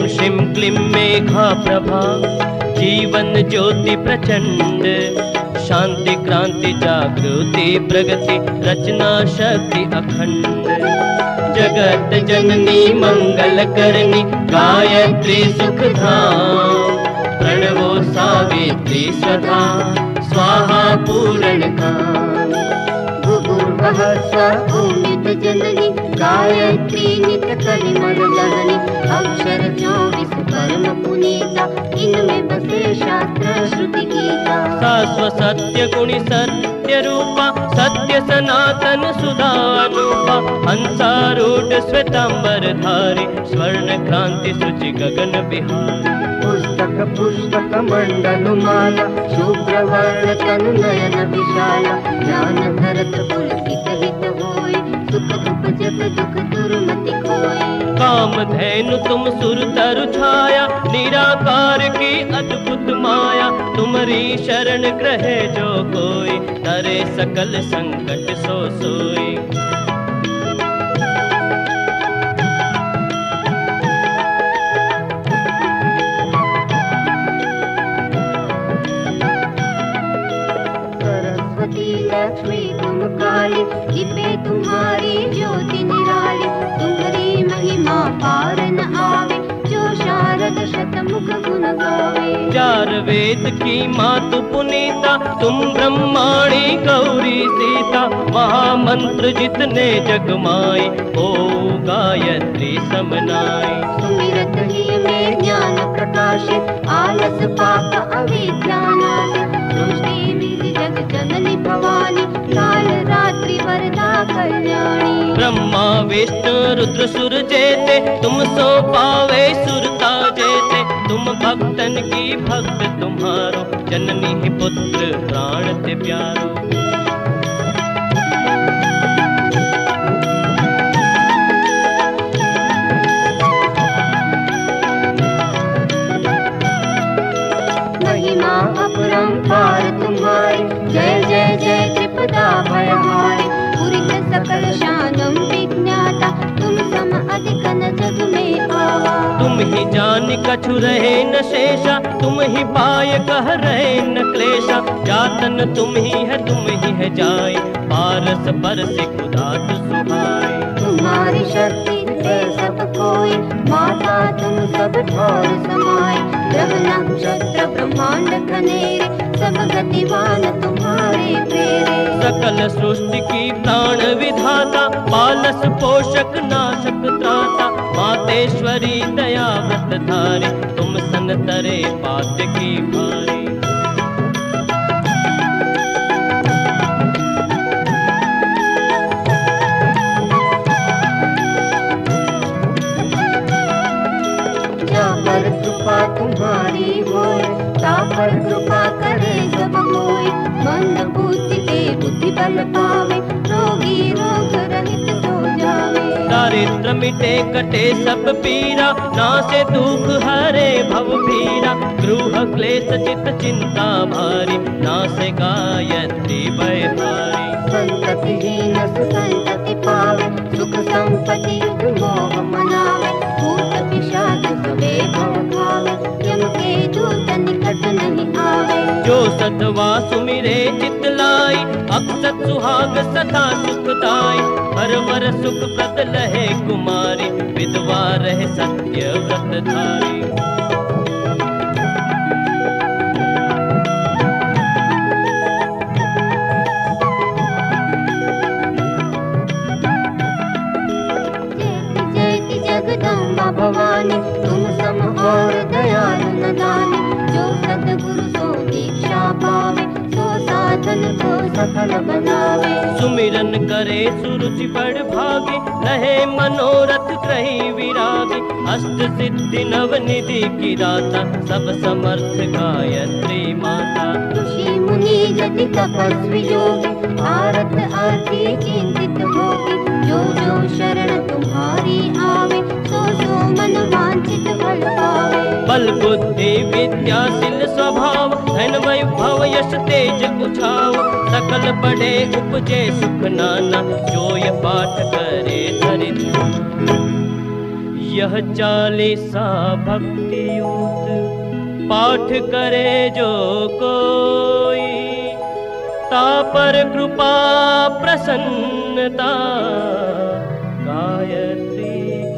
शिम क्लीं मेघा प्रभा, जीवन ज्योति प्रचंड, शांति क्रांति जागृति प्रगति रचना शक्ति अखंड। जगत जननी मंगल करनी गायत्री सुख धाम, प्रणवो सावित्री सदा स्वाहा पूर्ण काम। भूर्भुवः स्वः ओमित जननी गायत्री नित कलिमल दहनी, अक्षर 24 परम पुनीता, इनमें बसे शास्त्र श्रुति गीता। शाश्वत सत्य गुणी सत्य रूपा, सत्य सनातन सुधारूपा, हंसारूढ़ श्वेतांबर धारी, स्वर्ण क्रांति शुचि गगन बिहारी। पुस्तक पुस्तक मंडल माला, शुभ्र वर्ण तनु नयन विशाला, ज्ञान भरत पुलकित हित होय, सुख उपजत दुख दुर्मति खोय। कामधेनु तुम सुर तरु छाया, निराकार की अद्भुत माया, तुम्हारी शरण ग्रहे जो कोई, तरे सकल संकट सो सोई। लक्ष्मी तुम काली, जिपे तुम्हारी ज्योति निराली, तुम्हारी महिमा पार न आवे, जो शारद शतमुख गुण गावे। चार वेद की मातु पुनीता, तुम ब्रह्माणी गौरी सीता, महामंत्र जितने जग माई, ओ गायत्री समनाई। सुमिरत ही में ज्ञान प्रकाशे, आलस पाप अविद्या नाश, सृष्टि में जग जननी भवानी, काल रात्रि वरदा कल्याणी। ब्रह्मा विष्णु रुद्र सुर जेते, तुम सो पावे सुरता जेते, तुम भक्तन की भक्त तुम्हारो, जननी ही पुत्र प्राण ते प्यारो। महिमा अपरंपार तुम्हारी, जय जय जय त्रिपदा भयहारी, पुरित सकल शानम विज्ञाता, तुम सम अधिक न जग में आवा। तुम ही जान कछु रहे न शेषा, तुम ही पाय कह रहे न क्लेशा, जातन तुम ही है जाय, पारस परस खुदात सुहाय। तुम्हारी शक्ति है सब कोई, माता तुम सब ठोर समाए, ग्रह नक्षत्र ब्रह्मांड खनेरे, सब गतिवान तुम्हारे प्रेरे। सकल सृष्टि की प्राण विधाता, पालस पोषक नाशक त्राता, मातेश्वरी दया व्रत धारी, तुम सन तरे पात की भारी। पर कृपा तुम्हारी होय, तापर कृपा करे सब कोई, मंद बुद्धि के बुद्धि बल पावे, रोगी रोग रहित सो जावे। दारिद्र मिटे कटे सब पीरा, नासे दुख हरे भव भीरा, गृह क्लेश चित चिंता भारी, नासे गायत्री भय भारी। संततिहीन सुसंतति पावे, सुख संपत्ति मोह मनावे, भूत पिशाच सबे भव खावे, यम के दूत निकट नहीं आवे। जो सतवा सुमिरे चित लाई, अक्षत सुहाग सदा सुखदाई, हर वर सुख प्रद लहे कुमारी, विधवा रहे सत्य व्रत धारी। जगदम्बा भवानी, तुम सम और दयालु न दानी, जो सतगुरु सो दीक्षा पावे, सो साधन को सफल बनावे। सुमिरन करे सुरुचि बड़ भागी, रहे मनोरथ ग्रही विरागी, अष्ट सिद्धि नव निधि की दाता, सब समर्थ गायत्री माता। ऋषि मुनि जति तपस्वी योगी, भारत आरती चिंतित होगी, जो जो शरण तुम्हारी आवे, सो सो मन वांछित फल पावे। बल बुद्धि विद्याशील स्वभाव, धन वैभव यश तेज उछाव, सकल बड़े उपजे सुख नाना, जो ये पाठ करे धरि ध्यान। यह चालीसा भक्तियुत पाठ करे जो कोई, तापर कृपा प्रसन्नता गायत्री